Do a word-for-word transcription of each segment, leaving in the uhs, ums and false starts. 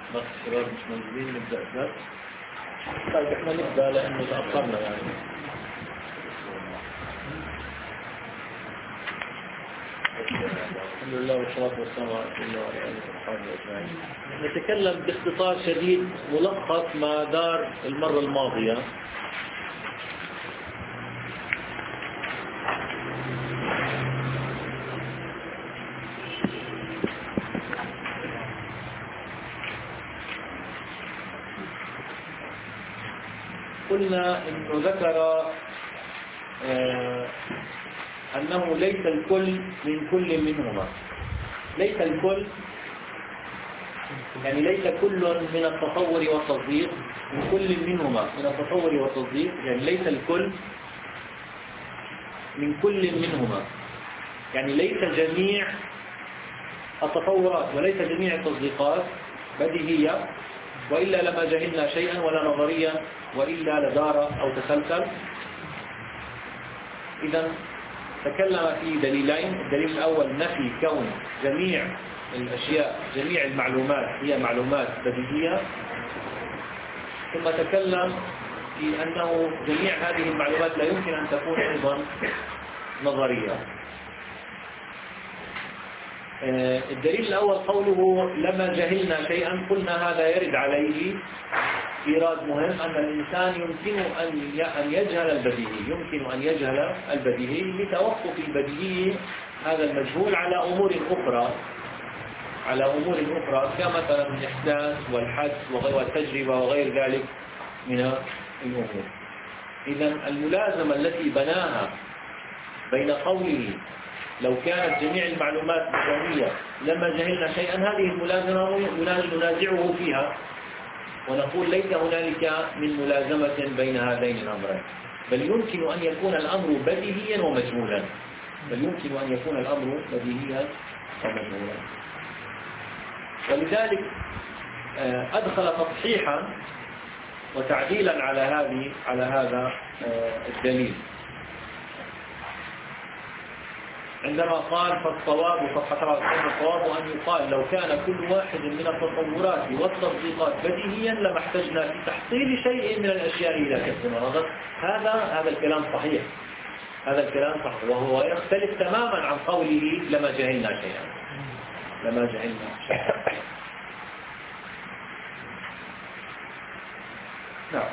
بس الشباب مش موجودين نبدأ الدرس. طيب احنا نبدأ لأنه تأخرنا يعني. الحمد لله والصلاة والسلام على رسول الله وعلى آله وصحبه أجمعين. نتكلم باختصار شديد ملخص ما دار المرة الماضية. قلنا انه ذكر آه انه ليس الكل من كل منهما. ليس الكل يعني ليس كل من التصور والتصديق من كل منهما من التصور والتصديق، يعني ليس الكل من كل منهما، يعني ليس جميع التصورات وليس جميع التصديقات بديهية، وإلا لما جهلنا شيئا ولا نظريا، وإلا لدار أو تسلسل. إذا تكلم في دليلين. الدليل الأول نفي كون جميع الأشياء جميع المعلومات هي معلومات بديهية، ثم تكلم في أنه جميع هذه المعلومات لا يمكن أن تكون أيضا نظرية. الدليل الأول قوله لما جهلنا شيئا، قلنا هذا يرد عليه إيراد مهم، أن الإنسان يمكن أن يجهل البديهي يمكن أن يجهل البديهي لتوقف البديهي هذا المجهول على أمور أخرى على أمور أخرى كمثلا الإحداث والحدس والتجربة وغير ذلك من الأمور. إذن الملازمة التي بناها بين قوله لو كانت جميع المعلومات بديهية لما جهلنا شيئا، هذه الملازمة ننازعه فيها ونقول ليس هنالك من ملازمة بين هذين الأمرين، بل يمكن أن يكون الأمر بديهيا ومجهولا بل يمكن أن يكون الأمر بديهيا ومجهولا. ولذلك أدخل تصحيحا وتعديلا على هذه على هذا الدليل عندما قال فالصواب صفحة الصواب أن يقال لو كان كل واحد من التصورات والتصديقات بديهيا لما احتجنا في تحصيل شيء من الأشياء إلى كسب النظر. هذا هذا الكلام صحيح هذا الكلام صحيح وهو يختلف تماما عن قوله لما جهلنا شيئا لما جهلنا شيئا. نعم.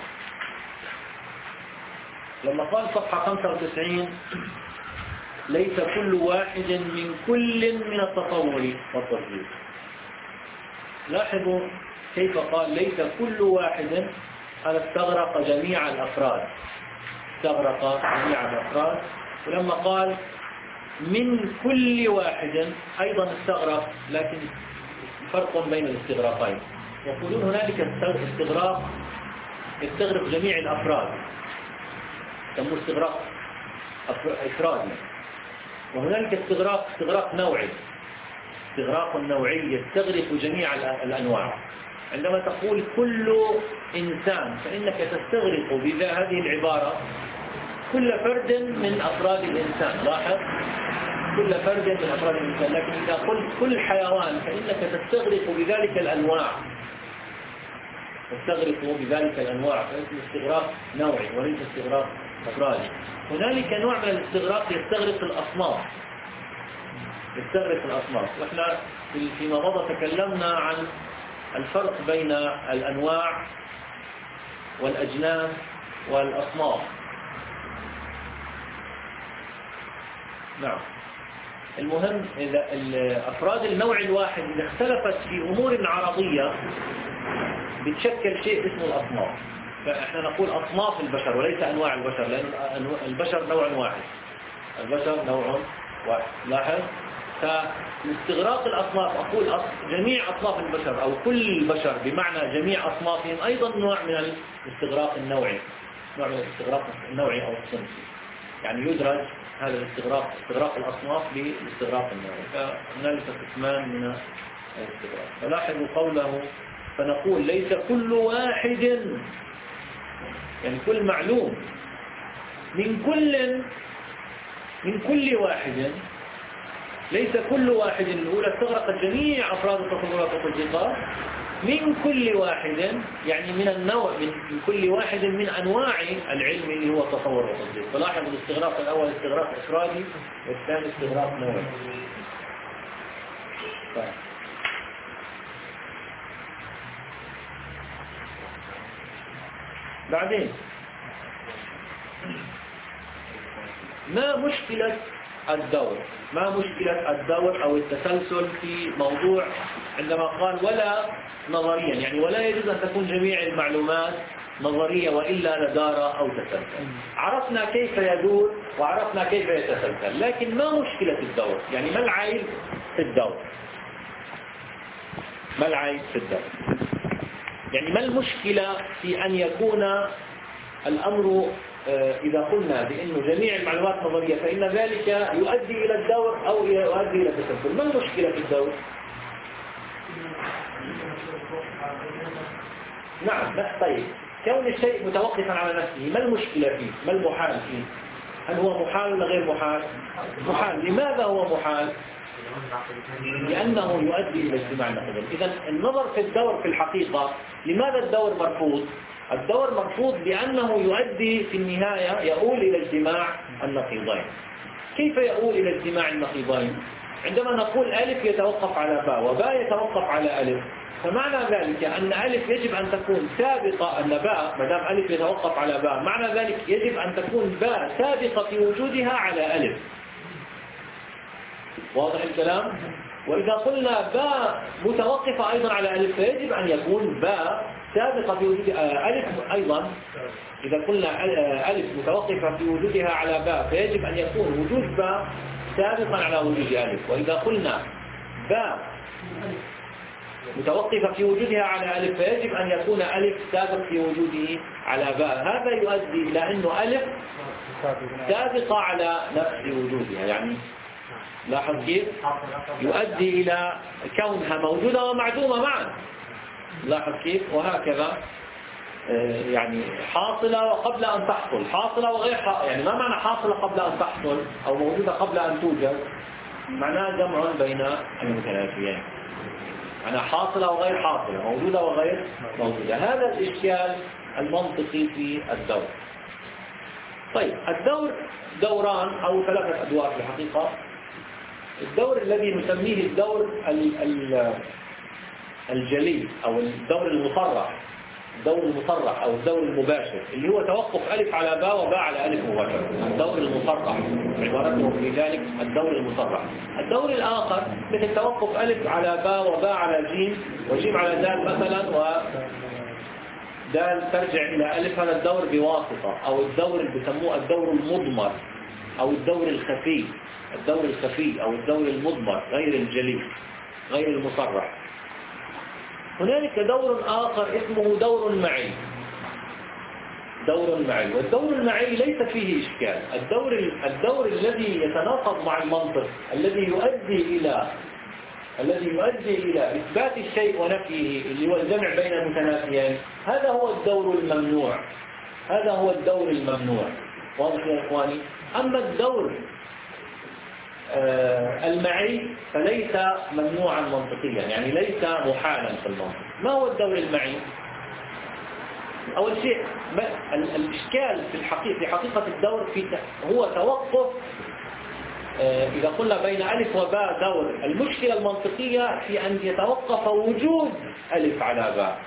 لما قال صفحة خمسة وتسعين ليس كل واحد من كل من التصور والتصديق، لاحظوا كيف قال ليس كل واحد، هذا استغرق جميع الأفراد استغرق جميع الأفراد ولما قال من كل واحد أيضا استغرق، لكن فرق بين الاستغراقين. يقولون هنالك استغراق يستغرق جميع الأفراد يسموه استغراق إفرادي، وهنالك استغراق استغراق نوعي استغراق نوعي يستغرق جميع الأنواع. عندما تقول كل إنسان فإنك تستغرق بهذه العبارة كل فرد من أفراد الإنسان. لاحظ كل فرد من أفراد الإنسان، لكن إذا قلت كل حيوان فإنك تستغرق بذلك الأنواع تستغرق بذلك الأنواع فإنه استغراق نوعي وليس استغراق أفرادي. هنالك نوع من الاستغراق يستغرق الأصناف يستغرق الأصناف وإحنا فيما مضى تكلمنا عن الفرق بين الأنواع والأجناس والأصناف. نعم. المهم إذا الأفراد النوع الواحد إذا اختلفت في أمور عرضية بتشكل شيء اسمه الأصناف. فإحنا نقول أصناف البشر وليس أنواع البشر، لأن البشر نوع واحد البشر نوع واحد. لاحظ فاستغراق الأصناف أقول جميع أصناف البشر أو كل البشر بمعنى جميع أصنافهم أيضا نوع من الاستغراق النوعي نوع من الاستغراق النوعي أو الصنفي، يعني يدرج هذا الاستغراق استغراق الأصناف بالاستغراق النوعي. فهنالك قسمان من الاستغراق. فلاحظوا قوله فنقول ليس كل واحد يعني كل معلوم من كل من كل واحد ليس كل واحد الأولى استغرقت جميع أفراد التصورات والتصديقات من كل واحد، يعني من النوع من كل واحد من أنواع العلم اللي هو التصور والتصديق. فلاحظ الاستغراق الأول استغراق إفرادي والثاني استغراق نوعي. طيب. بعدين ما مشكلة الدور ما مشكلة الدور أو التسلسل في موضوع عندما قال ولا نظريا، يعني ولا يجوز أن تكون جميع المعلومات نظرية وإلا لدار أو تسلسل. عرفنا كيف يدور وعرفنا كيف يتسلسل، لكن ما مشكلة الدور؟ يعني ما العيب في الدور؟ ما العيب في الدور؟ يعني ما المشكلة في أن يكون الأمر إذا قلنا بأنه جميع المعلومات نظرية فإن ذلك يؤدي إلى الدور أو يؤدي إلى التسلسل؟ ما المشكلة في الدور؟ نعم. لا طيب، كون الشيء متوقفا على نفسه ما المشكلة فيه؟ ما المحال فيه؟ هل هو محال ولا غير محال؟ محال. لماذا هو محال؟ لأنه يؤدي إلى اجتماع النقيضين. إذا النظر في الدور في الحقيقة، لماذا الدور مرفوض؟ الدور مرفوض بأنه يؤدي في النهاية يؤول إلى اجتماع النقيضين. كيف يؤول إلى اجتماع النقيضين؟ عندما نقول ألف يتوقف على باء وباء يتوقف على ألف، فمعنى ذلك أن ألف يجب أن تكون سابقة، أن باء ما دام ألف يتوقف على باء معنى ذلك يجب أن تكون باء سابقة في وجودها على ألف. واضح الكلام؟ وإذا قلنا باء متوقفة أيضا على ألف فيجب أن يكون باء سابقة في وجود ألف أيضا. إذا قلنا ألف متوقفة في وجودها على باء فيجب أن يكون وجود باء سابقا على وجود ألف. وإذا قلنا باء متوقفة في وجودها على ألف فيجب أن يكون ألف سابق في وجوده على باء. هذا يؤدي إلى أنه ألف سابقة على نفس وجودها، يعني لاحظ كيف يؤدي إلى كونها موجودة ومعدومة معا. لاحظ كيف؟ وهكذا يعني حاصلة وقبل أن تحصل، حاصلة وغير حاصلة. يعني ما معنى حاصلة قبل أن تحصل أو موجودة قبل أن توجد؟ معناه جمع بين المتنافيين. أنا حاصلة وغير حاصلة، موجودة وغير موجودة. هذا الإشكال المنطقي في الدور. طيب الدور دوران أو ثلاثة أدوار في الحقيقة. الدور الذي نسميه الدور الجلي أو الدور المصرح، الدور المصرح أو الدور المباشر، اللي هو توقف ألف على باء وباء على ألف مباشرة. الدور المصرح عبارته في ذلك الدور المصرح. الدور الآخر مثل توقف ألف على باء وباء على جيم وجيم على دال مثلا ودال ترجع إلى ألف. هذا الدور بواسطة، أو الدور اللي بيسموه الدور المضمر أو الدور الخفي. الدور الخفي أو الدور المضمر غير الجلي غير المصرح. هنالك دور آخر اسمه دور معي. دور معي، والدور المعي ليس فيه إشكال. الدور الدور الذي يتناقض مع المنطق، الذي يؤدي إلى الذي يؤدي إلى إثبات الشيء ونفيه، اللي هو الجمع بين المتنافيين، هذا هو الدور الممنوع. هذا هو الدور الممنوع. واضح يا إخواني؟ أما الدور آه المعي فليس ممنوعا منطقيا، يعني ليس محالا في المنطق. ما هو الدور المعي؟ أول شيء الإشكال في الحقيقة في حقيقة الدور في هو توقف آه إذا قلنا بين ألف وباء دور. المشكلة المنطقية في أن يتوقف وجود ألف على باء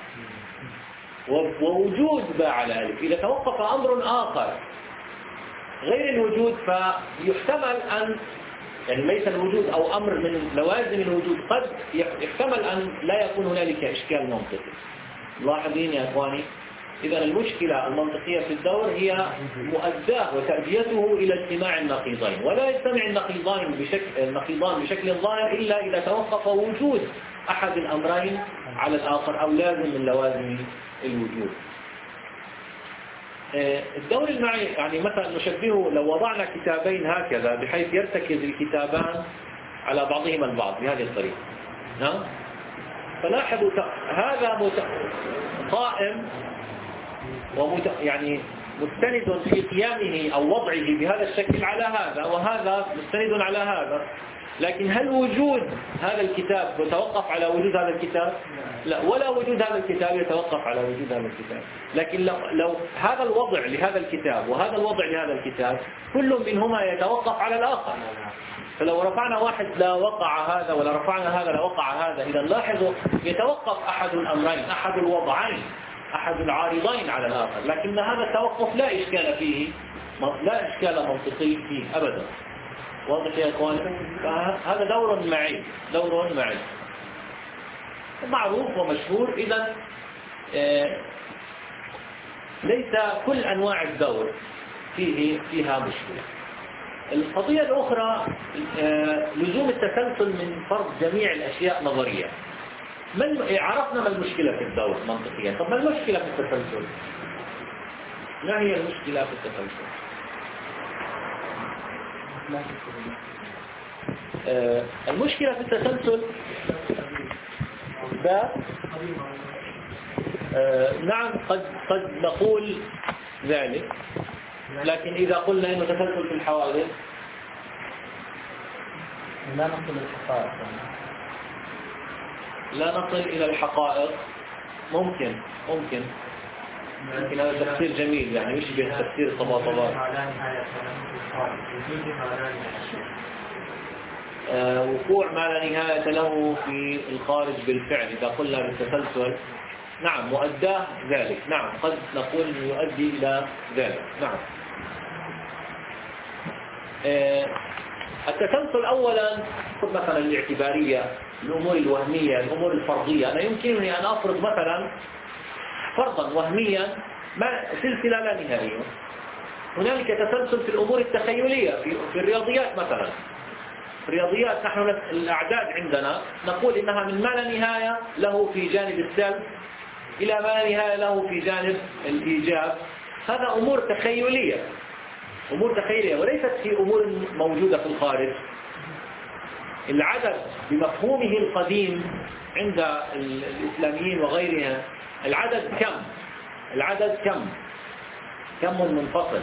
ووجود باء على ألف. إذا توقف أمر آخر غير الوجود فيحتمل أن يعني ليس الوجود أو أمر من لوازم الوجود، قد يحتمل أن لا يكون هنالك إشكال منطقي. لاحظين يا إخواني؟ إذا المشكلة المنطقية في الدور هي مؤداه وتأديته إلى اجتماع النقيضين، ولا يجتمع النقيضان بشكل النقيضان بشكل ظاهر إلا إذا توقف وجود أحد الأمرين على الآخر أو لازم من لوازم الوجود. الدور المعي يعني مثلا نشبهه لو وضعنا كتابين هكذا بحيث يرتكز الكتابان على بعضهما البعض بهذه الطريقة. نعم. فلاحظوا هذا مت... قائم ومت... يعني مستند في قيامه أو وضعه بهذا الشكل على هذا، وهذا مستند على هذا. لكن هل وجود هذا الكتاب يتوقف على وجود هذا الكتاب؟ لا، ولا وجود هذا الكتاب يتوقف على وجود هذا الكتاب. لكن لو, لو هذا الوضع لهذا الكتاب وهذا الوضع لهذا الكتاب كل منهما يتوقف على الآخر. فلو رفعنا واحد لا وقع هذا ولا رفعنا هذا لا وقع هذا. إذا لاحظوا يتوقف أحد الأمرين، أحد الوضعين، أحد العارضين على الآخر، لكن هذا التوقف لا إشكال فيه، لا إشكال منطقي فيه أبدا. واضح يا إخواني؟ هذا دور معي، دور معي معروف ومشهور. إذا ليس كل أنواع الدور فيه فيها مشكلة. القضية الأخرى لزوم التسلسل من فرض جميع الأشياء نظرية. من عرفنا ما المشكلة في الدور منطقيا، طب ما المشكلة في التسلسل؟ ما هي المشكلة في التسلسل؟ آه المشكلة في التسلسل ده آه نعم قد قد نقول ذلك، لكن إذا قلنا إنه تسلسل في الحوادث لا نصل للحقائق، لا نصل إلى الحقائق. ممكن ممكن ممكن هذا تفسير جميل، يعني يشبه تفسير الطباطبات. آه وقوع ما لا نهاية له في الخارج بالفعل إذا قلنا بالتسلسل، نعم مؤداه ذلك، نعم قد نقول يؤدي إلى ذلك، نعم. آه التسلسل أولا خذ مثلا الاعتبارية، الأمور الوهمية، الأمور الفرضية. أنا يمكنني أن أفرض مثلا فرضا وهميا ما سلسلة لا نهائية. هنالك تسلسل في الأمور التخيلية، في, في الرياضيات مثلا. في الرياضيات نحن الأعداد عندنا نقول إنها من ما لا نهاية له في جانب السلب إلى ما لا نهاية له في جانب الإيجاب. هذا أمور تخيلية، أمور تخيلية وليست في أمور موجودة في الخارج. العدد بمفهومه القديم عند الإسلاميين وغيرها، العدد كم؟ العدد كم؟ كم منفصل.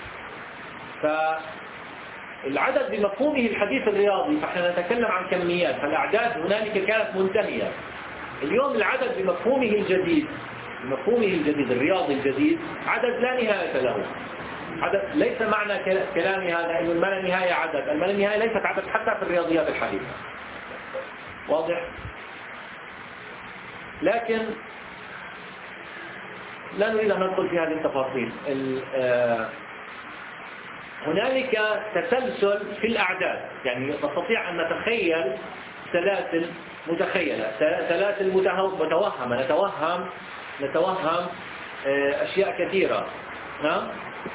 فالعدد بمفهومه الحديث الرياضي، فإحنا نتكلم عن كميات، فالأعداد هنالك كانت منتهية. اليوم العدد بمفهومه الجديد، بمفهومه الجديد الرياضي الجديد، عدد لا نهاية له. عدد ليس معنى كلامي هذا إنه ما لا نهاية عدد، ما لا نهاية ليست عدد حتى في الرياضيات الحديثة. واضح؟ لكن لا نريد أن ندخل في هذه التفاصيل. هنالك تسلسل في الأعداد، يعني نستطيع أن نتخيل سلاسل متخيلة، سلاسل متوهمة، نتوهم نتوهم أشياء كثيرة. نعم.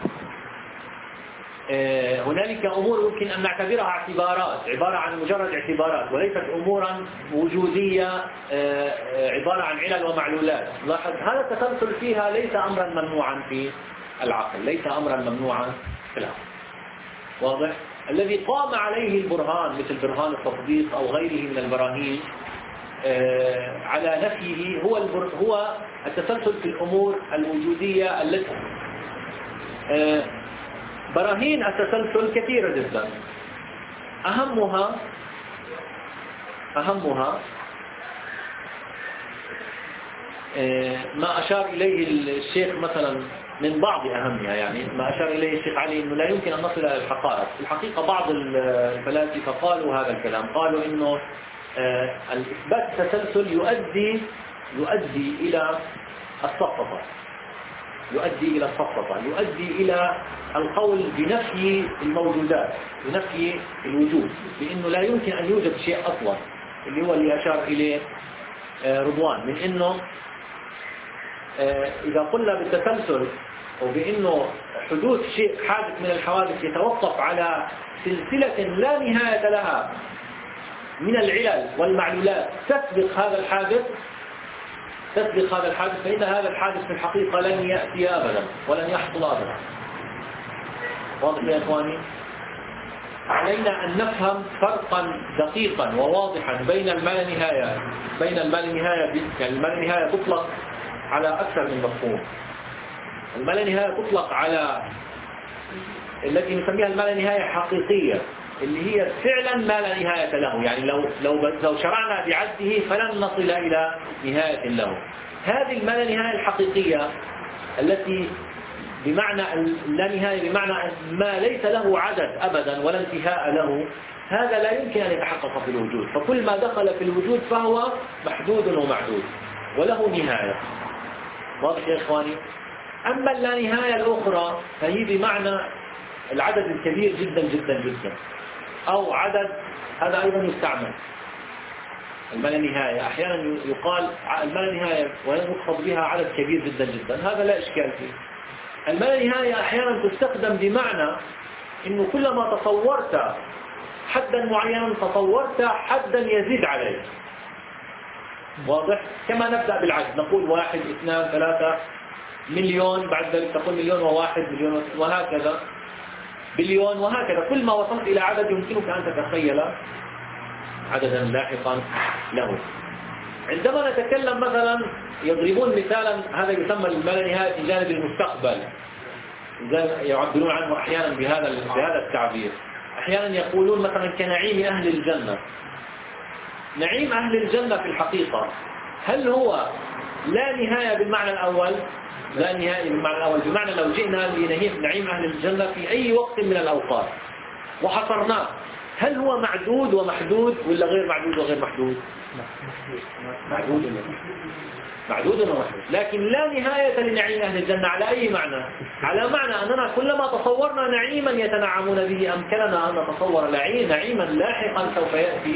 هنالك أمور يمكن أن نعتبرها اعتبارات، عبارة عن مجرد اعتبارات وليست أمورا وجودية عبارة عن علل ومعلولات. لاحظ هذا التسلسل فيها ليس أمرا ممنوعا في العقل، ليس أمرا ممنوعا في العقل. واضح؟ الذي قام عليه البرهان مثل برهان التطبيق أو غيره من البراهين على نفيه هو هو التسلسل في الأمور الوجودية التي براهين التسلسل كثيرة جدا. أهمها أهمها ما أشار إليه الشيخ مثلا، من بعض أهمها يعني ما أشار إليه الشيخ علي إنه لا يمكن أن نصل إلى الحقائق. في الحقيقة بعض الفلاسفة قالوا هذا الكلام، قالوا إنه الإثبات التسلسل يؤدي يؤدي إلى السقطة، يؤدي إلى السقطة، يؤدي إلى القول بنفي الموجودات، بنفي الوجود، بأنه لا يمكن أن يوجد شيء أصلا، اللي هو اللي أشار إليه رضوان، من أنه إذا قلنا بالتسلسل وبأنه حدوث شيء حادث من الحوادث يتوقف على سلسلة لا نهاية لها من العلل والمعلولات تسبق هذا الحادث، تسبق هذا الحادث، فإن هذا الحادث في الحقيقة لن يأتي أبدا ولن يحصل أبدا. واضح يا إخواني؟ علينا أن نفهم فرقا دقيقا وواضحا بين المالانهاية، بين المالانهاية يعني المالانهاية تطلق على أكثر من مفهوم. المالانهاية تطلق على التي نسميها المالانهاية حقيقية، اللي هي فعلا ما لا نهاية له، يعني لو لو لو شرعنا بعده فلن نصل إلى نهاية له. هذه الما لا نهاية الحقيقية التي بمعنى لا نهاية، بمعنى ما ليس له عدد أبدا ولا انتهاء له، هذا لا يمكن أن يتحقق في الوجود. فكل ما دخل في الوجود فهو محدود ومعدود وله نهاية. واضح يا إخواني؟ أما اللا نهاية الأخرى فهي بمعنى العدد الكبير جدا جدا جدا، أو عدد، هذا أيضا يستعمل الما لا نهاية. أحيانا يقال الما لا نهاية ويقصد بها عدد كبير جدا جدا، هذا لا إشكال فيه. الما لا نهاية أحيانا تستخدم بمعنى إنه كلما تصورت حدا معينا تصورت حدا يزيد عليه. واضح؟ كما نبدأ بالعد، نقول واحد اثنان ثلاثة مليون، بعد ذلك تقول مليون وواحد، مليون وهكذا، بليون وهكذا. كل ما وصلت إلى عدد يمكنك أن تتخيل عددا لاحقا له. عندما نتكلم مثلا، يضربون مثالا، هذا يسمى الما لا نهاية في جانب المستقبل، يعبرون عنه أحيانا بهذا بهذا التعبير. أحيانا يقولون مثلا كنعيم أهل الجنة. نعيم أهل الجنة في الحقيقة هل هو لا نهاية بالمعنى الأول؟ لا نهاية بالمعنى الأول، بمعنى لو جئنا لنعيم أهل الجنة في أي وقت من الأوقات وحصرناه، هل هو معدود ومحدود ولا غير معدود وغير محدود؟ معدود معدود ومحدود. لكن لا نهاية لنعيم أهل الجنة على أي معنى؟ على معنى أننا كلما تصورنا نعيما يتنعمون به أمكننا أن نتصور نعيما لاحقا سوف يأتي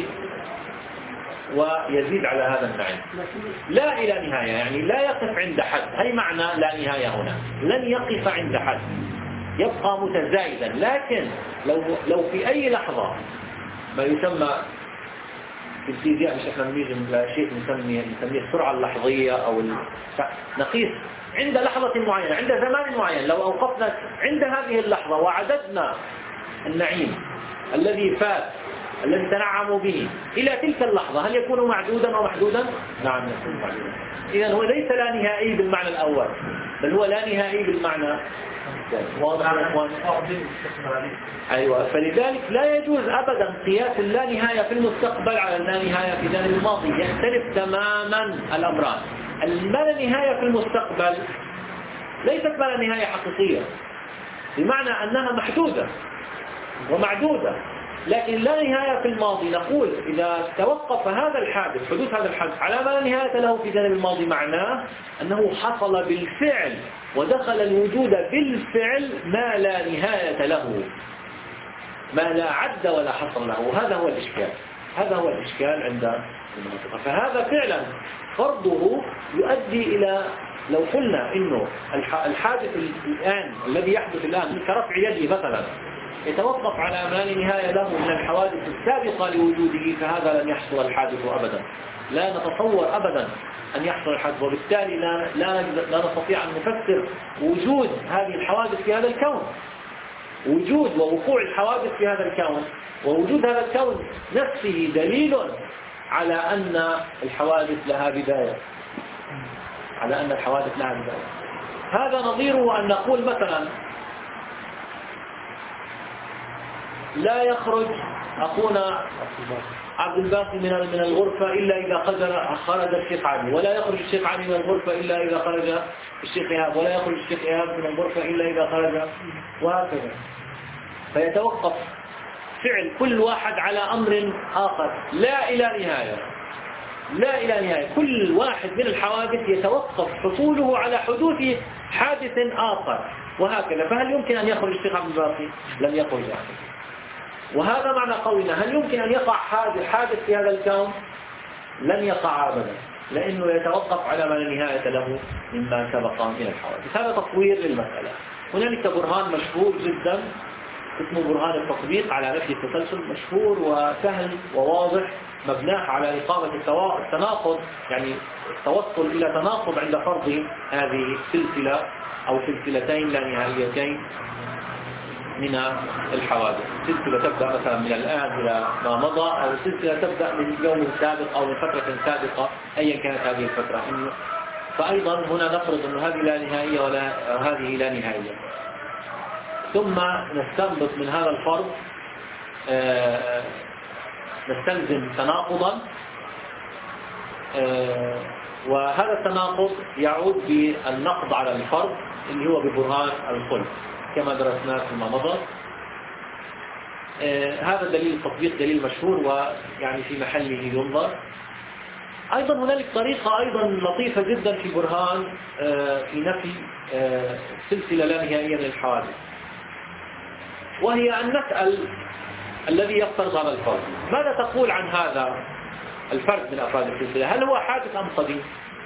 ويزيد على هذا النعيم. لا إلى نهاية، يعني لا يقف عند حد. هي معنى لا نهاية هنا، لن يقف عند حد، يبقى متزايدا. لكن لو لو في أي لحظة ما يسمى في الفيزياء، مش احنا بنيجي من شيء نسميه نسميه السرعة اللحظية أو نقيس عند لحظة معينة، عند زمان معين، لو أوقفنا عند هذه اللحظة وعددنا النعيم الذي فات الذي تنعموا به إلى تلك اللحظة، هل يكون معدودا ومحدودا؟ نعم يكون معدودا. إذن هو ليس لا نهائي بالمعنى الأول، بل هو لا نهائي بالمعنى واضح يا إخوان؟ أيوة. فلذلك لا يجوز أبدا قياس اللا نهاية في المستقبل على اللا نهاية في جانب الماضي، يختلف تماما الأمران. الما لا نهاية في المستقبل ليست ما لا نهاية حقيقية، بمعنى أنها محدودة ومعدودة. لكن لا نهاية في الماضي نقول إذا توقف هذا الحادث، حدوث هذا الحادث على ما لا نهاية له في جانب الماضي، معناه أنه حصل بالفعل ودخل الوجود بالفعل ما لا نهاية له، ما لا عد ولا حصر له. هذا هو الإشكال، هذا هو الإشكال عند المنطقة. فهذا فعلا فرضه يؤدي إلى، لو قلنا إنه الحادث الآن الذي يحدث الآن كرفع يدي مثلا يتوقف على ما لا نهاية له من الحوادث السابقة لوجوده، فهذا لن يحصل الحادث أبدا. لا نتصور أبدا أن يحصل الحادث، وبالتالي لا, لا, لا نستطيع أن نفسر وجود هذه الحوادث في هذا الكون. وجود ووقوع الحوادث في هذا الكون ووجود هذا الكون نفسه دليل على أن الحوادث لها بداية، على أن الحوادث لها بداية. هذا نظيره أن نقول مثلا لا يخرج أخونا عبد الباقي من من الغرفة إلا إذا خرج خرج الشيخ علي، ولا يخرج الشيخ علي من الغرفة إلا إذا خرج الشيخ إيهاب، ولا يخرج الشيخ إيهاب من الغرفة إلا إذا خرج، وهكذا. فيتوقف فعل كل واحد على أمر آخر لا إلى نهاية، لا إلى نهاية. كل واحد من الحوادث يتوقف حصوله على حدوث حادث آخر، وهكذا. فهل يمكن أن يخرج الشيخ عبد الباقي؟ لن يخرج يعني. وهذا معنى قولنا هل يمكن أن يقع حادث في هذا الكون؟ لن يقع أبدا، لأنه يتوقف على ما لا نهاية له مما سبق من الحوادث. هذا تصوير للمسألة. هنالك برهان مشهور جدا اسمه برهان التطبيق على نفي التسلسل، مشهور وسهل وواضح، مبناه على إقامة التناقض، يعني التوصل إلى تناقض عند فرض هذه السلسلة أو سلسلتين لا نهائيتين من الحوادث. سلسلة تبدأ مثلا من الآن إلى ما مضى، أو سلسلة تبدأ من يوم سابق أو من فترة سابقة أيا كانت هذه الفترة. فأيضا هنا نفرض أن هذه لا نهائية ولا هذه لا نهائية، ثم نستنبط من هذا الفرض نستلزم تناقضا، وهذا التناقض يعود بالنقض على الفرض اللي هو ببرهان الخلف كما درسناه فيما مضى. هذا دليل التطبيق دليل مشهور ويعني في محله ينظر. أيضا هنالك طريقة أيضا لطيفة جدا في برهان في نفي سلسلة لا نهائية من الحوادث، وهي أن نسأل الذي يفترض هذا الفرض ماذا تقول عن هذا الفرد من أفراد السلسلة؟ هل هو حادث أم قديم؟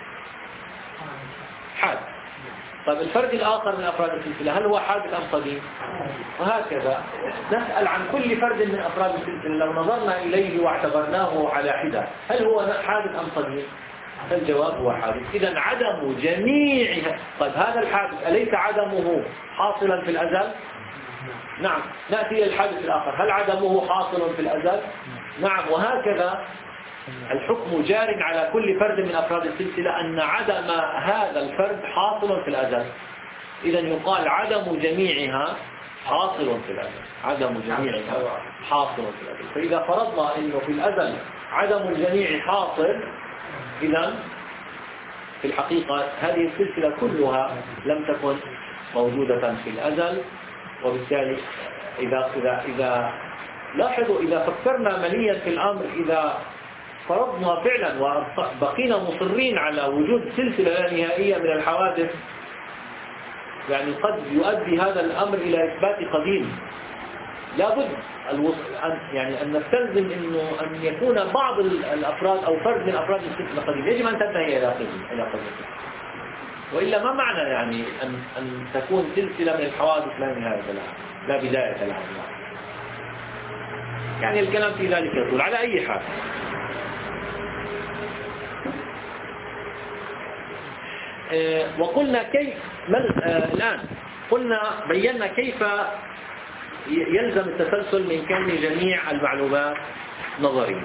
حادث. طيب الفرد الآخر من أفراد السلسلة هل هو حادث أم قديم؟ وهكذا نسأل عن كل فرد من أفراد السلسلة لو نظرنا إليه واعتبرناه على حدة هل هو حادث أم قديم؟ الجواب هو حادث. إذن عدم جميعها. طيب هذا الحادث أليس عدمه حاصلا في الأزل؟ نعم. نأتي إلى الحادث الآخر هل عدمه حاصل في الأزل؟ نعم. وهكذا الحكم جار على كل فرد من أفراد السلسلة أن عدم هذا الفرد حاصل في الأزل. إذن يقال عدم جميعها حاصل في الأزل. عدم جميعها حاصل في الأزل. فإذا فرضنا أنه في الأزل عدم الجميع حاصل، إذن في الحقيقة هذه السلسلة كلها لم تكن موجودة في الأزل. وبالتالي إذا إذا إذا لاحظوا إذا فكرنا مليا في الأمر، إذا فرضنا فعلا وبقينا مصرين على وجود سلسلة لا نهائية من الحوادث، يعني قد يؤدي هذا الأمر إلى إثبات قديم. لابد أن يعني أن نستلزم إنه أن يكون بعض الأفراد أو فرد من أفراد السلسلة قديم، يجب أن تنتهي إلى قديم إلى قديم. وإلا ما معنى يعني أن أن تكون سلسلة من الحوادث لا نهاية لها لا بداية لها؟ يعني الكلام في ذلك يطول. على أي حال وقلنا كيف الآن قلنا بينا كيف يلزم التسلسل من كون جميع المعلومات نظرية.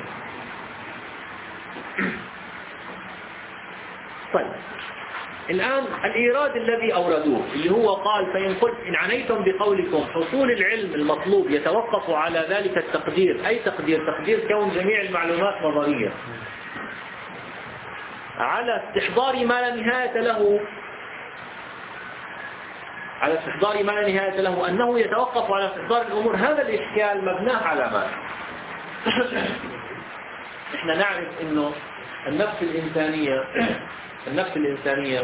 طيب الآن الإيراد الذي أوردوه اللي هو قال فإن قلت إن عنيتم بقولكم حصول العلم المطلوب يتوقف على ذلك التقدير، أي تقدير؟ تقدير كون جميع المعلومات نظرية على استحضار ما لا نهاية له، على استحضار ما لا نهاية له أنه يتوقف على استحضار الأمور. هذا الإشكال مبناه على ما إحنا نعرف إنه النفس الإنسانية النفس الإنسانية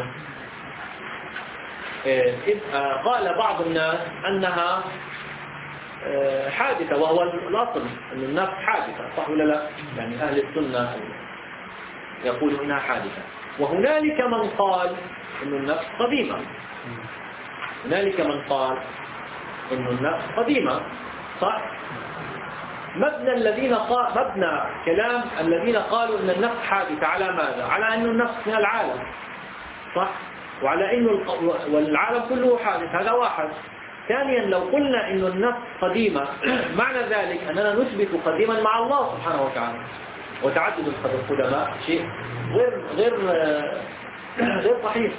قال بعض الناس أنها حادثة، وهو الأصل أن النفس حادثة، صح ولا لا؟ يعني أهل السنة يقولوا إنها حادثة. وهنالك من قال إن النفس قديمة، هنالك من قال إن النفس قديمة، صح؟ مبنى الذين قال مبنى كلام الذين قالوا إن النفس حادثة على ماذا؟ على أن النفس من العالم، صح؟ وعلى إنه والعالم كله حادث. هذا واحد. ثانيا لو قلنا إن النفس قديمة معنى ذلك أننا نثبت قديما مع الله سبحانه وتعالى، وتعدد القدماء شيء غير غير غير صحيح،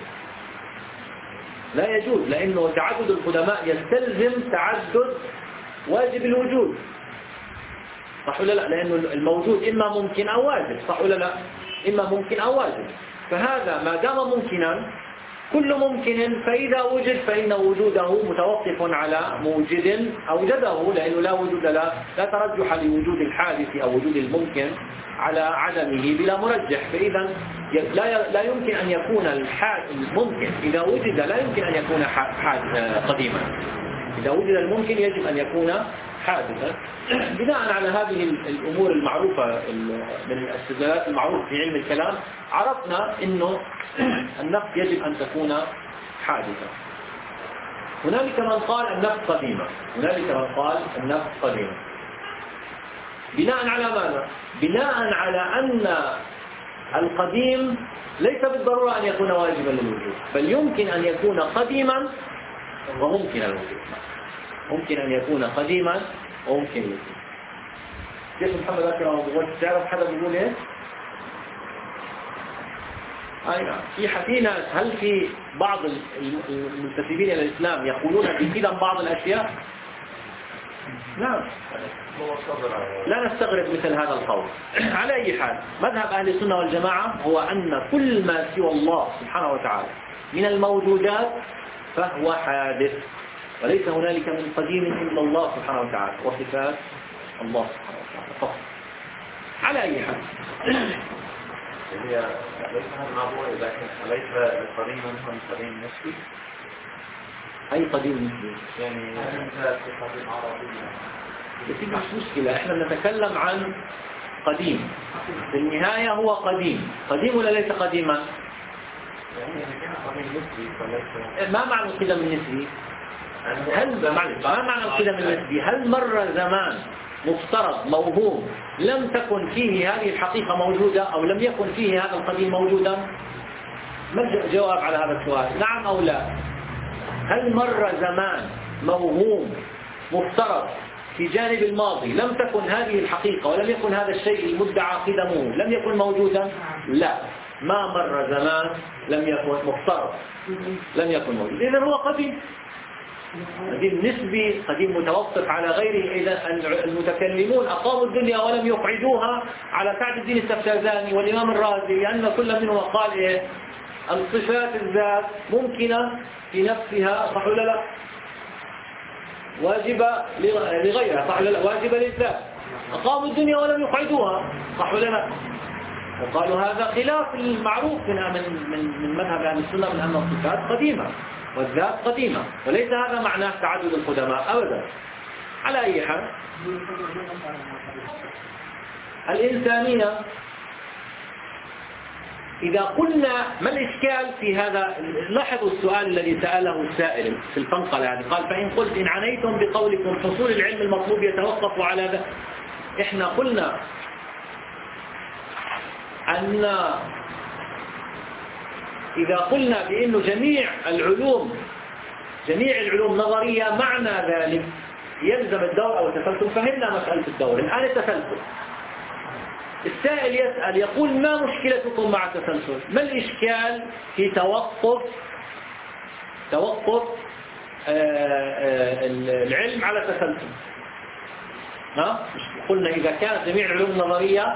لا يجوز، لأنه تعدد القدماء يستلزم تعدد واجب الوجود، صح ولا لا؟ لأنه الموجود إما ممكن أو واجب، صح ولا لا؟ إما ممكن أو واجب. فهذا ما دام ممكنا كل ممكن فإذا وجد فإن وجوده متوقف على موجد أوجده، لأنه لا وجود لا, لا ترجح لوجود الحادث أو وجود الممكن على عدمه بلا مرجح. فإذا لا لا يمكن أن يكون الممكن إذا وجد لا يمكن أن يكون قديما. إذا وجد الممكن يجب أن يكون حادثا. بناء على هذه الأمور المعروفة من الاستدلالات المعروفة في علم الكلام عرفنا إنه النفس يجب أن تكون حادثة. هنالك من قال النفس قديمة، هنالك من قال النفس قديمة. بناء على ماذا؟ بناء على أن القديم ليس بالضرورة أن يكون واجبا للوجود، بل يمكن أن يكون قديما وممكن الوجود، ممكن أن يكون قديما وممكن الوجود. شيخ محمد أكرم تعرف حدا بيقول إيه؟ أي نعم. في حديث هل في بعض المنتسبين إلى الإسلام يقولون بكذا بعض الأشياء؟ نعم، لا نستغرب مثل هذا القول. على أي حال، مذهب أهل السنة والجماعة هو أن كل ما سوى الله سبحانه وتعالى من الموجودات فهو حادث، وليس هنالك من قديم إلا الله سبحانه وتعالى وصفات الله سبحانه وتعالى فقط. على أي حال، هي ليس هذا الموضوع، لكن ليس القديم منهم قديم نسبي. أي قديم نسبي؟ يعني هذا في قديم عربية. بس مش مشكلة، احنا نتكلم عن قديم، في النهاية هو قديم. قديم ولا ليس قديما؟ يعني كان قديم نسبي فليس. ما معنى القدم النسبي؟ هل ما معنى القدم النسبي؟ هل مر زمان مفترض موهوم لم تكن فيه هذه الحقيقة موجودة، أو لم يكن فيه هذا القديم موجودا؟ ما الجواب على هذا السؤال؟ نعم أو لا؟ هل مر زمان موهوم مفترض في جانب الماضي لم تكن هذه الحقيقة ولم يكن هذا الشيء المدعى قدمه لم يكن موجودا؟ لا، ما مر زمان لم يكن مفترض لم يكن موجود، إذن هو قديم. قديم نسبي، قديم متوقف على غيره. إذا المتكلمون أقاموا الدنيا ولم يقعدوها على سعد الدين السفتازاني والإمام الرازي، لأن كل منهم قال إيه؟ الصفات الذات ممكنة في نفسها، صح ولا لا؟ واجبة لغيرها، صح ولا لا؟ واجبة للذات. أقاموا الدنيا ولم يقعدوها، صح ولا لا؟ وقالوا هذا خلاف المعروف من من من مذهب أهل السنة من أن الصفات قديمة والذات قديمة، وليس هذا معناه تعدد القدماء أبدا. على أي حال، الإنسانية إذا قلنا ما الإشكال في هذا؟ لاحظوا السؤال الذي سأله السائل في الفنقلة هذه، قال فإن قلت إن عنيتم بقولكم حصول العلم المطلوب يتوقف على ذا. إحنا قلنا أن إذا قلنا بأن جميع العلوم جميع العلوم نظرية، معنى ذلك يلزم الدور أو التسلسل. فهمنا مسألة الدور، الآن التسلسل. السائل يسأل يقول ما مشكلتكم مع التسلسل؟ ما الإشكال في توقف توقف العلم على التسلسل؟ ها؟ قلنا إذا كانت جميع العلوم نظرية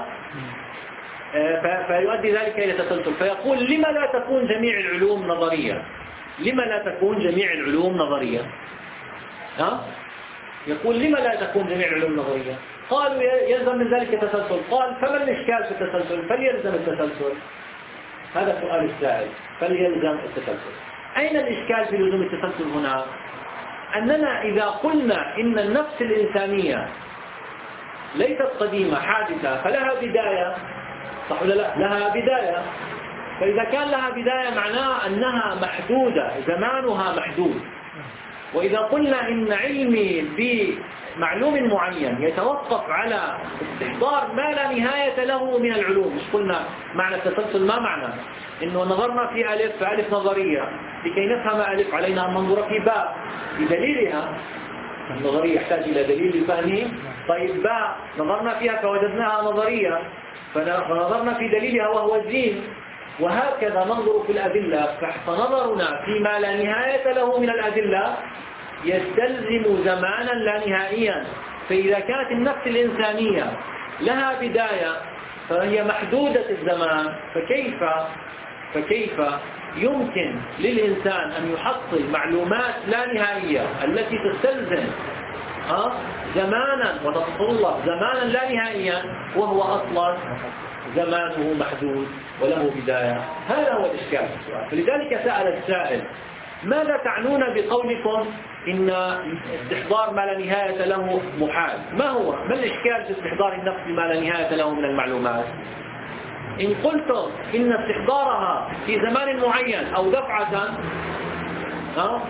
فيؤدي ذلك إلى تسلسل. فيقول لما لا تكون جميع العلوم نظرية؟ لما لا تكون جميع العلوم نظرية؟ ها؟ يقول لما لا تكون جميع العلوم نظرية؟ قالوا يلزم من ذلك التسلسل. قال فما الإشكال في التسلسل؟ فليلزم التسلسل. هذا سؤال السائل، فليلزم التسلسل. أين الإشكال في لزوم التسلسل هنا؟ أننا إذا قلنا إن النفس الإنسانية ليست قديمة حادثة فلها بداية، صح ولا لا؟ لها بداية. فإذا كان لها بداية معناه أنها محدودة، زمانها محدود. وإذا قلنا إن علمي بمعلوم معين يتوقف على استحضار ما لا نهاية له من العلوم، مش قلنا معنى التسلسل ما معنى؟ إنه نظرنا في ألف فألف نظرية، لكي نفهم ألف علينا أن ننظر في باء بدليلها. النظرية يحتاج إلى دليل لفهمه. طيب باء نظرنا فيها فوجدناها نظرية، فنظرنا في دليلها وهو الدين. وهكذا ننظر في الأدلة، فنظرنا فيما لا نهاية له من الأدلة يستلزم زمانا لا نهائيا. فإذا كانت النفس الإنسانية لها بداية فهي محدودة الزمان، فكيف فكيف يمكن للإنسان أن يحصل معلومات لا نهائية التي تستلزم ها زمانا وتتطلب زمانا لا نهائيا وهو أصلا زمانه محدود وله بداية؟ هذا هو الإشكال في السؤال. فلذلك سأل السائل ماذا تعنون بقولكم إن استحضار ما لا نهاية له محال؟ ما هو ما الإشكال في استحضار النفس ما لا نهاية له من المعلومات؟ إن قلتم إن استحضارها في زمان معين أو دفعة، ها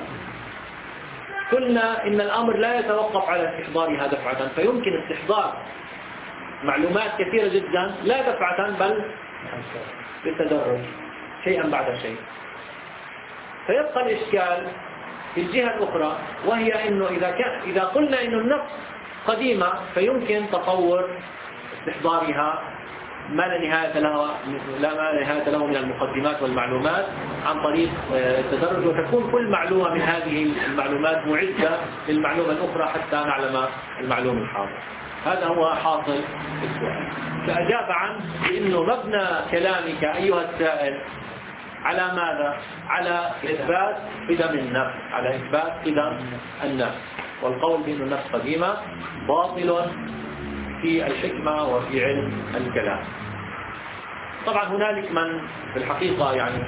قلنا إن الأمر لا يتوقف على استحضارها دفعة، فيمكن استحضار معلومات كثيرة جدا لا دفعة بل بالتدرج شيئا بعد شيء. فيبقى الإشكال في الجهة الأخرى، وهي إنه إذا كان إذا قلنا إنه النفس قديمة فيمكن تطور استحضارها ما لا نهاية له لا ما لا نهاية له من المقدمات والمعلومات عن طريق التدرج، وتكون كل معلومة من هذه المعلومات معدة للمعلومة الأخرى حتى نعلم المعلوم الحاضر. هذا هو حاصل السؤال. فأجاب عنه بأنه مبنى كلامك أيها السائل على ماذا؟ على إثبات قدم النفس، على إثبات قدم النفس، والقول بأن النفس قديمة باطل في الحكمة وفي علم الكلام. طبعا هنالك من في الحقيقة يعني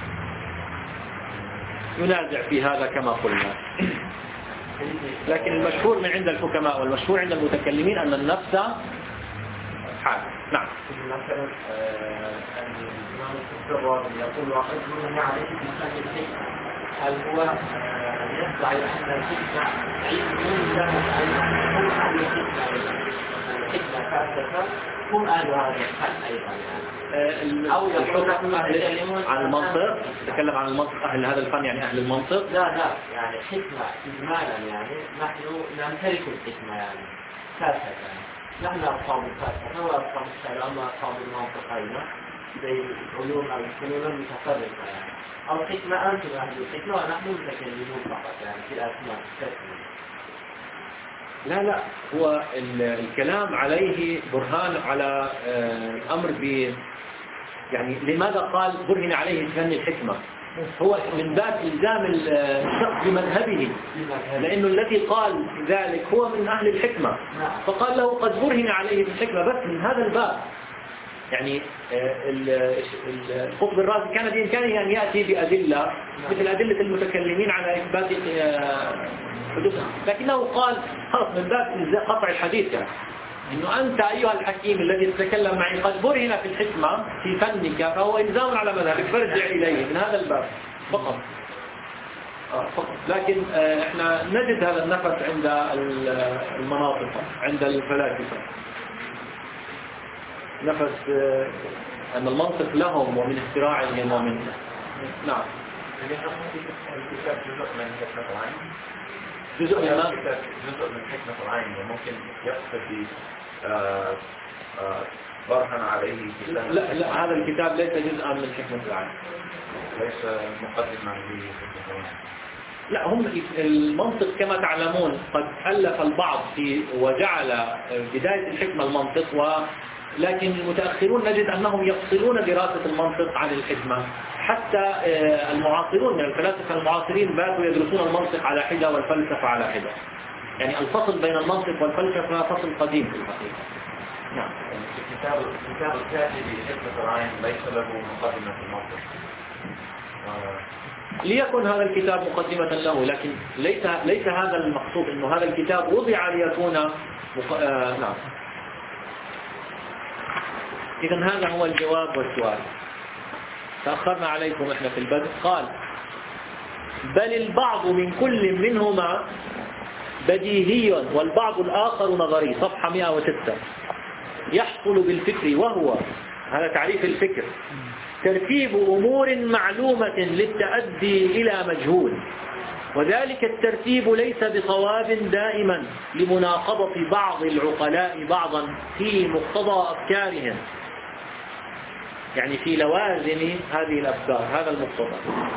ينازع في هذا كما قلنا، لكن المشهور من عند الحكماء والمشهور عند المتكلمين أن النفس حال. نعم. مثلا الإمام الكبار يقول واحد من عليه في فن الحكمة، هل هو يدعي أن الحكمة علم له أيضا؟ هم أهل الحكمة الحكمة فلسفة، هم أهل هذا الفن أيضا يعني. أو الحكم أهل عن المنطق، تكلم عن المنطق أهل هذا الفن يعني أهل المنطق. لا لا يعني حكمة إجمالا يعني نحن نمتلك الحكمة يعني فلسفة يعني. نحن أصحاب الفلسفة وأصحاب الكلام وأصحاب المنطق أيضا زي علوم الفنون المتفرقة يعني. الحكمة أنتم أهل الحكمة ونحن متكلمون فقط يعني في الأسماء التسمية. لا لا هو الكلام عليه برهان على الأمر ب يعني لماذا قال برهن عليه فن الحكمة؟ هو من باب إلزام الشخص بمذهبه، لأنه الذي قال ذلك هو من أهل الحكمة، فقال له قد برهن عليه بالحكمة، بس من هذا الباب يعني القطب الرازي كان بإمكانه أن يأتي بأدلة مثل أدلة المتكلمين على إثبات حدوثها، لكنه قال خلص من باب قطع الحديث يعني إنه أنت أيها الحكيم الذي تتكلم معي قد برهن في الحكمة في فنك، فهو إلزام على مذهبك فارجع إليه من هذا الباب فقط. آه فقط. لكن آه إحنا نجد هذا النفس عند المناطق عند الفلاسفة، نفس آه أن المنطق لهم ومن اختراعهم ومن نعم. جزء من ما؟ جزء من حكمة العين ممكن يقصد برهن عليه. لا لا هذا الكتاب ليس جزءا من حكمة العين، ليس مقدما لحكمة العين. لا هم المنطق كما تعلمون قد ألف البعض في وجعل بداية الحكمة المنطق، ولكن المتأخرون نجد أنهم يفصلون دراسة المنطق عن الحكمة، حتى المعاصرون من الفلاسفة المعاصرين باتوا يدرسون المنطق على حدة والفلسفة على حدة، يعني الفصل بين المنطق والفلسفة فصل قديم في الحقيقة. نعم. الكتاب الكتاب الكاتب لحكمة العين ليس له مقدمة في المنطق. ليكن هذا الكتاب مقدمة له، لكن ليس ليس هذا المقصود إنه هذا الكتاب وضع ليكون مق... آه نعم. إذن هذا هو الجواب والسؤال. تأخرنا عليكم إحنا في البدء. قال بل البعض من كل منهما بديهي والبعض الآخر نظري. صفحة مئة وستة. يحصل بالفكر، وهو هذا تعريف الفكر ترتيب أمور معلومة للتأدي إلى مجهول، وذلك الترتيب ليس بصواب دائما لمناقضة بعض العقلاء بعضا في مقتضى أفكارهم، يعني في لوازم هذه الأفكار، هذا المقتضى.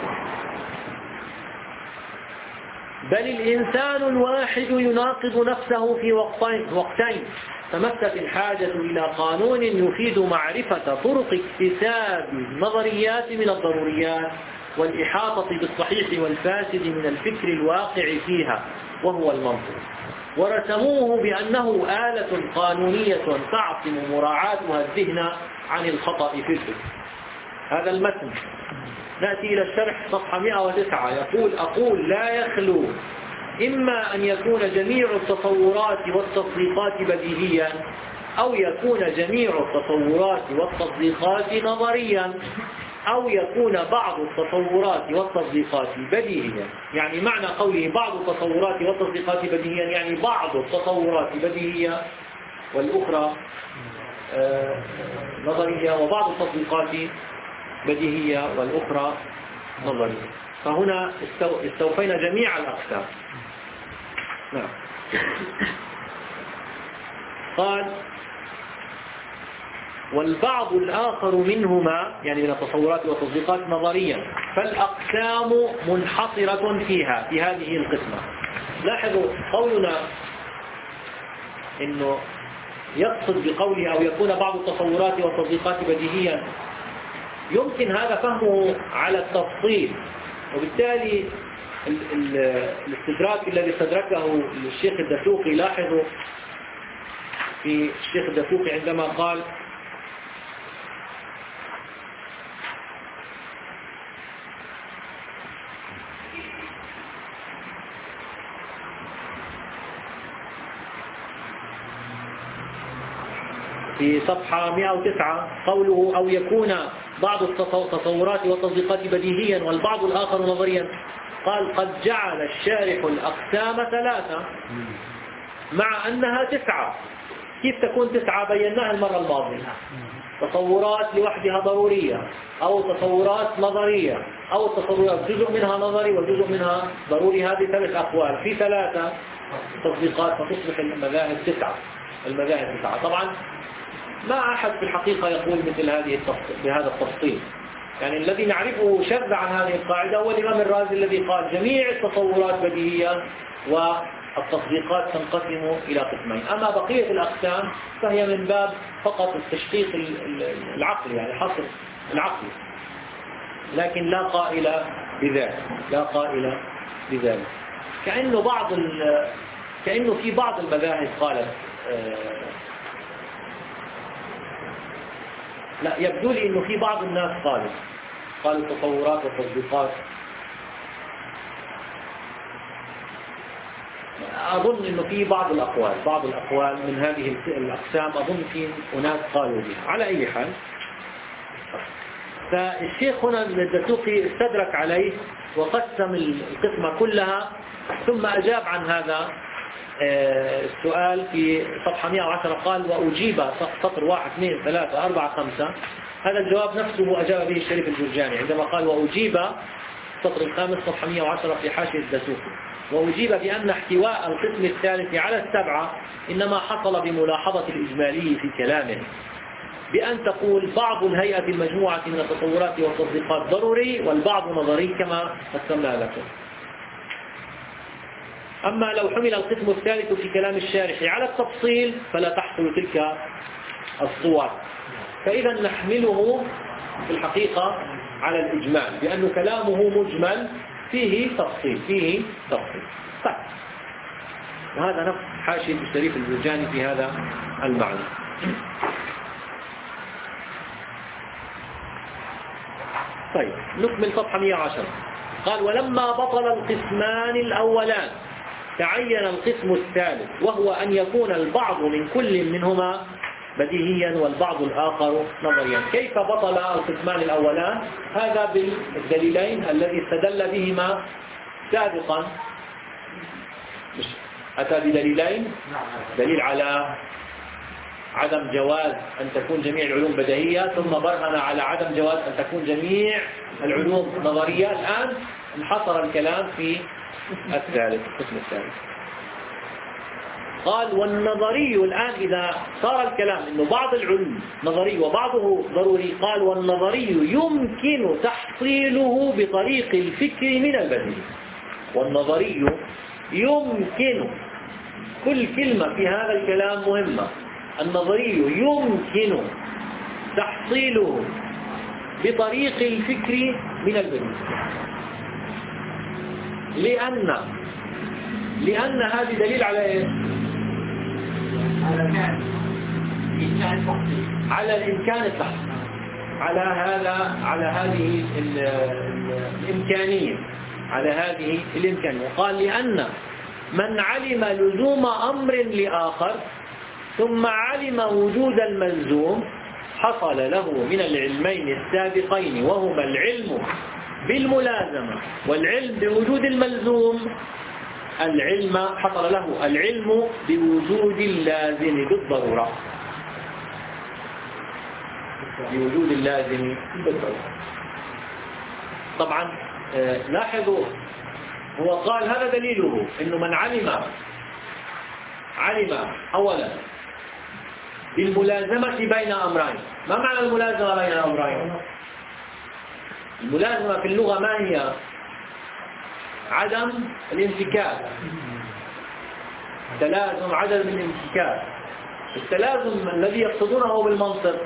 بل الإنسان الواحد يناقض نفسه في وقتين, وقتين فمست الحاجة إلى قانون يفيد معرفة طرق اكتساب النظريات من الضروريات والإحاطة بالصحيح والفاسد من الفكر الواقع فيها، وهو المنطق، ورسموه بأنه آلة قانونية تعصم مراعاتها الذهن عن الخطأ في الفكر. هذا المتن. نأتي إلى الشرح صفحة مئة وتسعة. يقول أقول لا يخلو إما أن يكون جميع التصورات والتصديقات بديهيا، أو يكون جميع التصورات والتصديقات نظريا، أو يكون بعض التصورات والتصديقات بديهيا. يعني معنى قوله بعض التصورات والتصديقات بديهيا يعني بعض التصورات بديهية والأخرى آه نظرية، وبعض التصديقات بديهية والأخرى نظرية. فهنا استوفينا جميع الأقسام. نعم. نعم. قال والبعض الآخر منهما يعني من التصورات والتصديقات نظريا، فالأقسام منحصرة فيها في هذه القسمة. لاحظوا قولنا إنه يقصد بقوله أو يكون بعض التصورات والتصديقات بديهيا، يمكن هذا فهمه على التفصيل، وبالتالي ال ال الاستدراك الذي استدركه الشيخ الدسوقي، لاحظوا في الشيخ الدسوقي عندما قال في صفحة مئة وتسعة قوله أو يكون بعض التصورات والتصديقات بديهيا والبعض الآخر نظريا، قال قد جعل الشارح الأقسام ثلاثة مع أنها تسعة. كيف تكون تسعة؟ بيناها المرة الماضية. تصورات لوحدها ضرورية، أو تصورات نظرية، أو تصورات جزء منها نظري وجزء منها ضروري. هذه ثلاث أقوال في ثلاثة تصديقات، فتصبح المذاهب تسعة. المذاهب تسعة. طبعا ما أحد في الحقيقة يقول مثل هذه بهذا التفصيل. يعني الذي نعرفه شذ عن هذه القاعدة هو الإمام الرازي الذي قال جميع التصورات بديهية والتصديقات تنقسم إلى قسمين، أما بقية الأقسام فهي من باب فقط التشقيق العقلي، يعني حصر العقل، لكن لا قائل بذلك، لا قائل بذلك. كأنه بعض كأنه في بعض المذاهب قالت لا، يبدو لي انه في بعض الناس قالوا قالوا التصورات والتصديقات. اظن انه في بعض الاقوال بعض الاقوال من هذه الاقسام، اظن في اناس قالوا بها. على اي حال، فالشيخ هنا الدسوقي استدرك عليه وقسم القسمة كلها، ثم اجاب عن هذا السؤال في صفحة مئة وعشرة. قال وأجيب سطر واحد اثنين ثلاثة أربعة خمسة. هذا الجواب نفسه أجاب به الشريف الجرجاني عندما قال وأجيب السطر الخامس صفحة مئة وعشرة في حاشية الدسوقي، وأجيب بأن احتواء القسم الثالث على السبعة إنما حصل بملاحظة الإجمالي في كلامه، بأن تقول بعض الهيئة المجموعة من التصورات والتصديقات ضروري والبعض نظري كما قسمنا لكم. أما لو حمل القسم الثالث في كلام الشارح على التفصيل فلا تحصل تلك الصور، فإذا نحمله في الحقيقة على الإجمال، لأن كلامه مجمل فيه تفصيل فيه تفصيل. طيب، وهذا نفس حاشية الشريف الجرجاني في هذا المعنى. طيب، نكمل صفحة مئة وعشرة. قال ولما بطل القسمان الأولان تعين القسم الثالث، وهو أن يكون البعض من كل منهما بديهيا والبعض الآخر نظريا. كيف بطل القسمان الأولان؟ هذا بالدليلين الذي استدل بهما سابقا. أتى بدليلين، دليل على عدم جواز أن تكون جميع العلوم بديهية، ثم برهن على عدم جواز أن تكون جميع العلوم نظرية. الآن انحصر الكلام في الثالث، القسم الثالث. قال والنظري الآن إذا صار الكلام إنه بعض العلوم نظري وبعضه ضروري، قال والنظري يمكن تحصيله بطريق الفكر من البديهي. والنظري يمكن، كل كلمة في هذا الكلام مهمة. النظري يمكن تحصيله بطريق الفكر من البديهي، لأن لأن هذا دليل على إيه؟ على الإمكان التحصيل، على هذا على هذه الإمكانية، على هذه الإمكانية. قال لأن من علم لزوم أمر لآخر ثم علم وجود الملزوم حصل له من العلمين السابقين، وهما العلم بالملازمة والعلم بوجود الملزوم، العلم حصل له العلم بوجود اللازم بالضرورة، بوجود اللازم بالضرورة. طبعا لاحظوا هو قال هذا دليله انه من علم علم اولا بالملازمة بين امرين، ما معنى الملازمة بين الأمرين؟ الملازمة في اللغة ما هي؟ عدم الانفكاك، تلازم عدم الانفكاك. التلازم الذي يقصدونه بالمنطق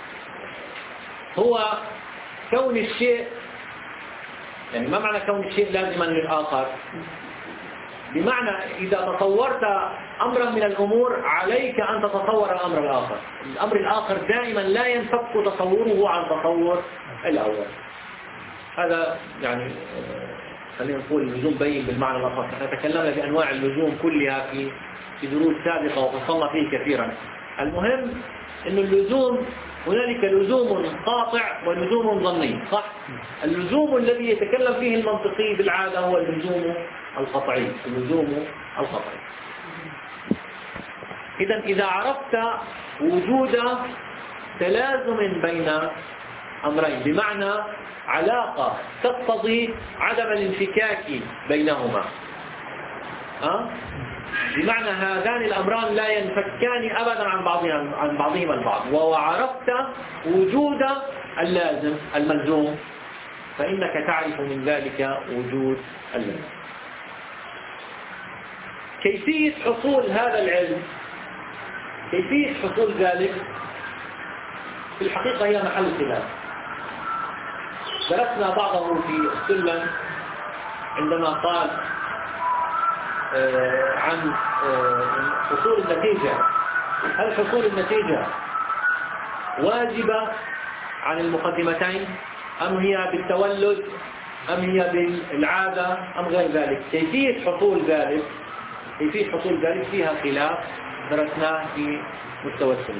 هو كون الشيء، يعني ما معنى كون الشيء لازما للآخر؟ بمعنى إذا تصورت أمرا من الأمور عليك أن تتصور الأمر الآخر. الأمر الآخر دائما لا ينفك تصوره عن تصور الأول. هذا يعني خلينا نقول اللزوم بين بالمعنى الأخر. نحن تكلمنا بأنواع اللزوم كلها في في دروس سابقة وفصلنا فيه كثيرا. المهم أن اللزوم هنالك لزوم قاطع ولزوم ظني، صح؟ اللزوم الذي يتكلم فيه المنطقي بالعادة هو اللزوم القطعي، اللزوم القطعي. إذا إذا عرفت وجود تلازم بين أمرين، بمعنى علاقة تقتضي عدم الانفكاك بينهما، أه؟ بمعنى هذان الأمران لا ينفكان أبدا عن بعضهما عن بعضهما البعض، وعرفت وجود اللازم الملزوم فإنك تعرف من ذلك وجود اللازم. كيفية حصول هذا العلم، كيفية حصول ذلك في الحقيقة هي محل خلاف. درسنا بعضه في السلم عندما قال آه عن آه حصول النتيجة. هل حصول النتيجة واجبة عن المقدمتين أم هي بالتولد أم هي بالعادة أم غير ذلك؟ كيفية حصول ذلك كيفية حصول ذلك فيها خلاف درسناه في مستوى السلم.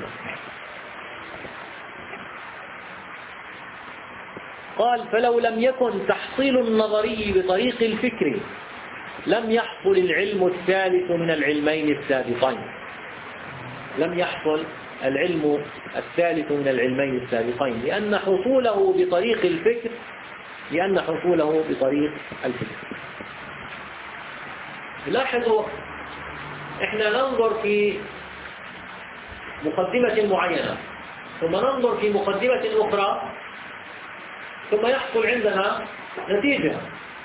قال فلو لم يكن تحصيل النظري بطريق الفكر لم يحصل العلم الثالث من العلمين السابقين. لم يحصل العلم الثالث من العلمين السابقين لأن حصوله بطريق الفكر لأن حصوله بطريق الفكر. لاحظوا احنا ننظر في مقدمة معينة ثم ننظر في مقدمة أخرى ثم يحصل عندنا نتيجة.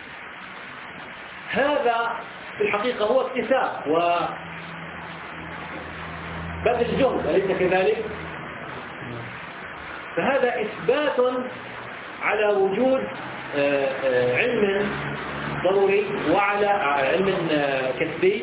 هذا في الحقيقة هو اكتساب وبذل جهد، أليس كذلك؟ فهذا إثبات على وجود علم ضروري وعلى علم كسبي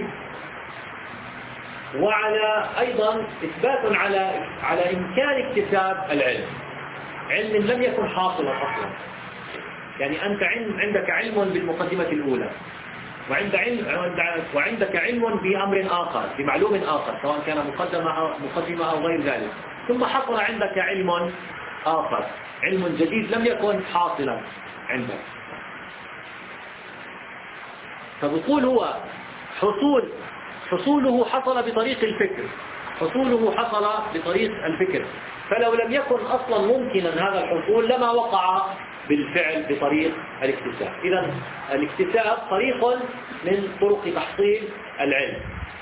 وعلى أيضا إثبات على على إمكان اكتساب العلم، علم لم يكن حاصلا أصلا. يعني أنت عندك علم بالمقدمة الأولى وعند علم وعندك علم بأمر آخر بمعلوم آخر سواء كان مقدمة أو مقدمة أو غير ذلك، ثم حصل عندك علم آخر، علم جديد لم يكن حاصلا عندك. فبقول هو حصول حصوله حصل بطريق الفكر حصوله حصل بطريق الفكر فلو لم يكن أصلا ممكنا هذا الحصول لما وقع بالفعل بطريق الاكتساب. إذا الاكتساب طريق من طرق تحصيل العلم،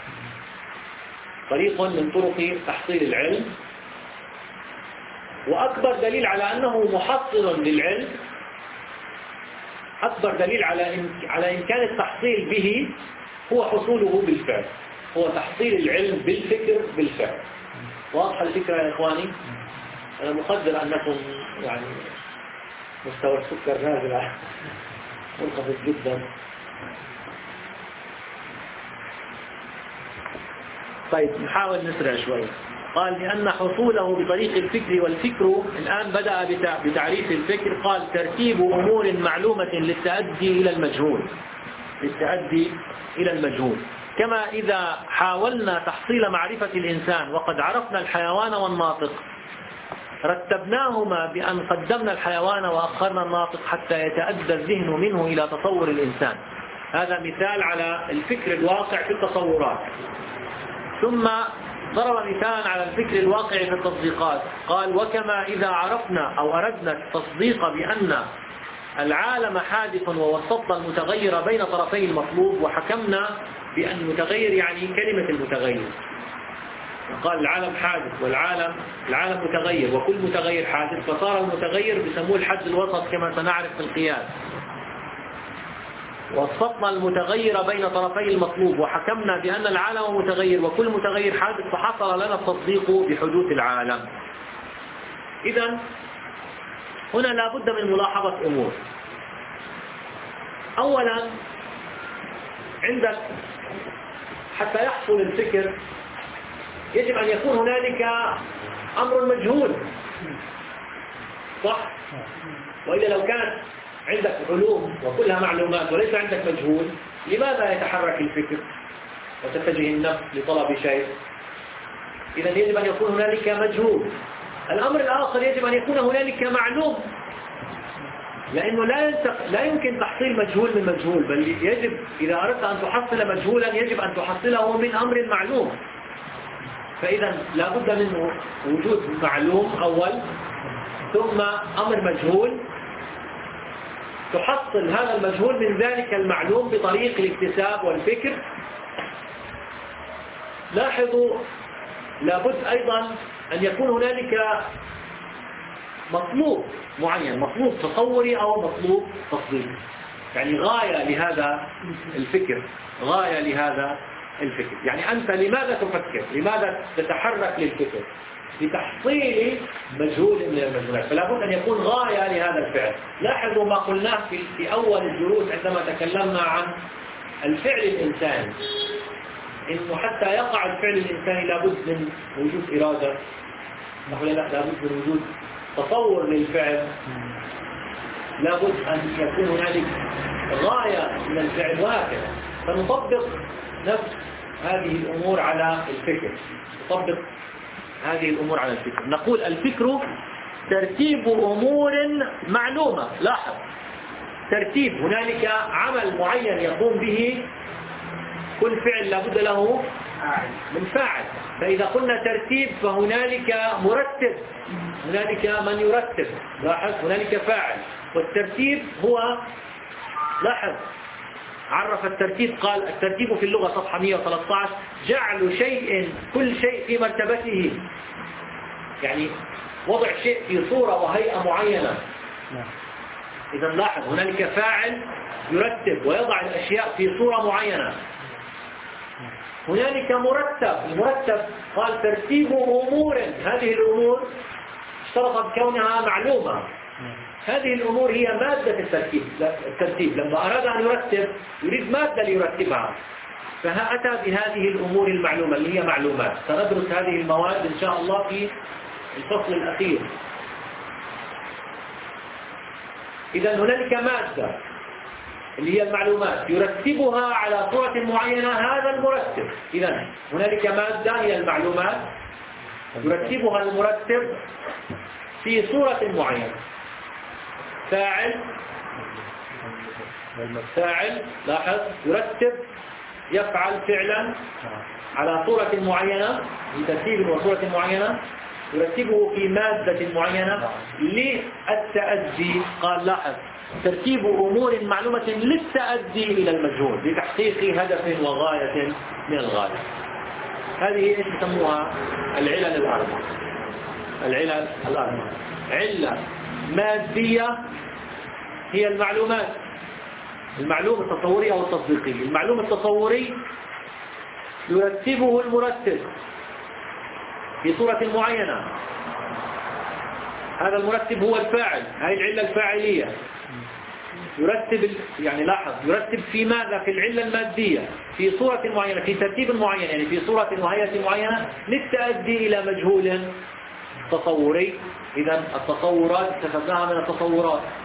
طريق من طرق تحصيل العلم. وأكبر دليل على أنه محصل للعلم، أكبر دليل على على إمكان التحصيل به هو حصوله بالفعل، هو تحصيل العلم بالفكر بالفعل. واضح الفكرة يا إخواني؟ أنا مقدر أنكم يعني مستوى السكر نازل منخفض جدا. طيب نحاول نسرع شوي. قال لأن حصوله بطريق الفكر، والفكر الآن بدأ بتعريف الفكر. قال ترتيب أمور معلومة للتأدي إلى المجهول للتأدي إلى المجهول كما إذا حاولنا تحصيل معرفة الإنسان وقد عرفنا الحيوان والناطق رتبناهما بأن قدمنا الحيوان وأخرنا الناطق حتى يتأدى الذهن منه إلى تصور الإنسان. هذا مثال على الفكر الواقع في التصورات. ثم ضرب مثالا على الفكر الواقع في التطبيقات. قال وكما إذا عرفنا أو أردنا التصديق بأن العالم حادث ووسطنا المتغير بين طرفي المطلوب وحكمنا بأن المتغير يعني كلمة المتغير قال العالم حادث والعالم العالم متغير وكل متغير حادث، فصار المتغير بيسموه الحد الوسط كما سنعرف في القياس. وصفنا المتغير بين طرفي المطلوب وحكمنا بأن العالم متغير وكل متغير حادث، فحصل لنا التصديق بحدوث العالم. إذن هنا لا بد من ملاحظة أمور. أولا عندك حتى يحصل الفكر يجب أن يكون هنالك أمر مجهول، صح؟ وإذا لو كانت عندك علوم وكلها معلومات وليس عندك مجهول، لماذا يتحرك الفكر وتتجه النفس لطلب شيء؟ إذا يجب أن يكون هنالك مجهول. الأمر الآخر يجب أن يكون هنالك معلوم، لأنه لا لا يمكن تحصيل مجهول من مجهول، بل يجب إذا أردت أن تحصل مجهولا يجب أن تحصله من أمر معلوم. فإذا لا بد من وجود معلوم أول ثم أمر مجهول، تحصل هذا المجهول من ذلك المعلوم بطريق الاكتساب والفكر. لاحظوا لابد أيضا أن يكون هنالك مطلوب معين، مطلوب تصوري أو مطلوب تصديقي، يعني غاية لهذا الفكر، غاية لهذا الفكر. يعني أنت لماذا تفكر؟ لماذا تتحرك للفكر؟ لتحصيل مجهول من المجهولات، فلا بد أن يكون غاية لهذا الفعل. لاحظوا ما قلناه في, في أول الدروس عندما تكلمنا عن الفعل الإنساني، إنه حتى يقع الفعل الإنساني لابد من وجود إرادة، نقول لا لابد من وجود تصور للفعل، لابد أن يكون هنالك غاية من الفعل، وهكذا. فنطبق نفس هذه الأمور على الفكر، نطبق هذه الأمور على الفكر. نقول الفكر ترتيب أمور معلومة. لاحظ ترتيب، هنالك عمل معين يقوم به كل فعل لابد له من فاعل، فإذا قلنا ترتيب فهنالك مرتب، هنالك من يرتب. لاحظ هنالك فاعل، والترتيب هو، لاحظ عرف الترتيب قال الترتيب في اللغة صفحة مئة وثلاثة عشر جعل شيء كل شيء في مرتبته، يعني وضع شيء في صورة وهيئة معينة. إذا لاحظ هنالك فاعل يرتب ويضع الأشياء في صورة معينة. هنالك مرتب، المرتب قال ترتيب أمور، هذه الأمور اشترط بكونها معلومة، هذه الأمور هي مادة الترتيب. الترتيب لما أراد أن يرتب يريد مادة ليرتبها، فأتى بهذه الأمور المعلومة اللي هي معلومات. سندرس هذه المواد إن شاء الله في الفصل الأخير. إذا هنالك مادة اللي هي المعلومات يرتبها على صورة معينة، هذا المرتب. إذا هنالك مادة هي المعلومات يرتبها المرتب في صورة معينة. فاعل فاعل لاحظ يرتب يفعل فعلا على صورة معينة بترتيب وصورة معينة، يرتبه في مادة معينة للتأدي. قال لاحظ ترتيب أمور معلومة للتأدي إلى المجهول لتحقيق هدف وغاية من الغاية. هذه ايش يسموها؟ العلل الأربعة. العلل الأربعة، علة مادية هي المعلومات، المعلوم التصوري أو التصديقي. المعلوم التصوري يرتبه المرتب في صورة معينة، هذا المرتب هو الفاعل، هذه العلة الفاعلية. يرتب يعني لاحظ يرتب في ماذا؟ في العلة المادية في صورة معينة، في ترتيب معين، يعني في صورة وهيئة معينة للتأدي إلى مجهول تصوري. إذا التصورات استفدناها من التصورات.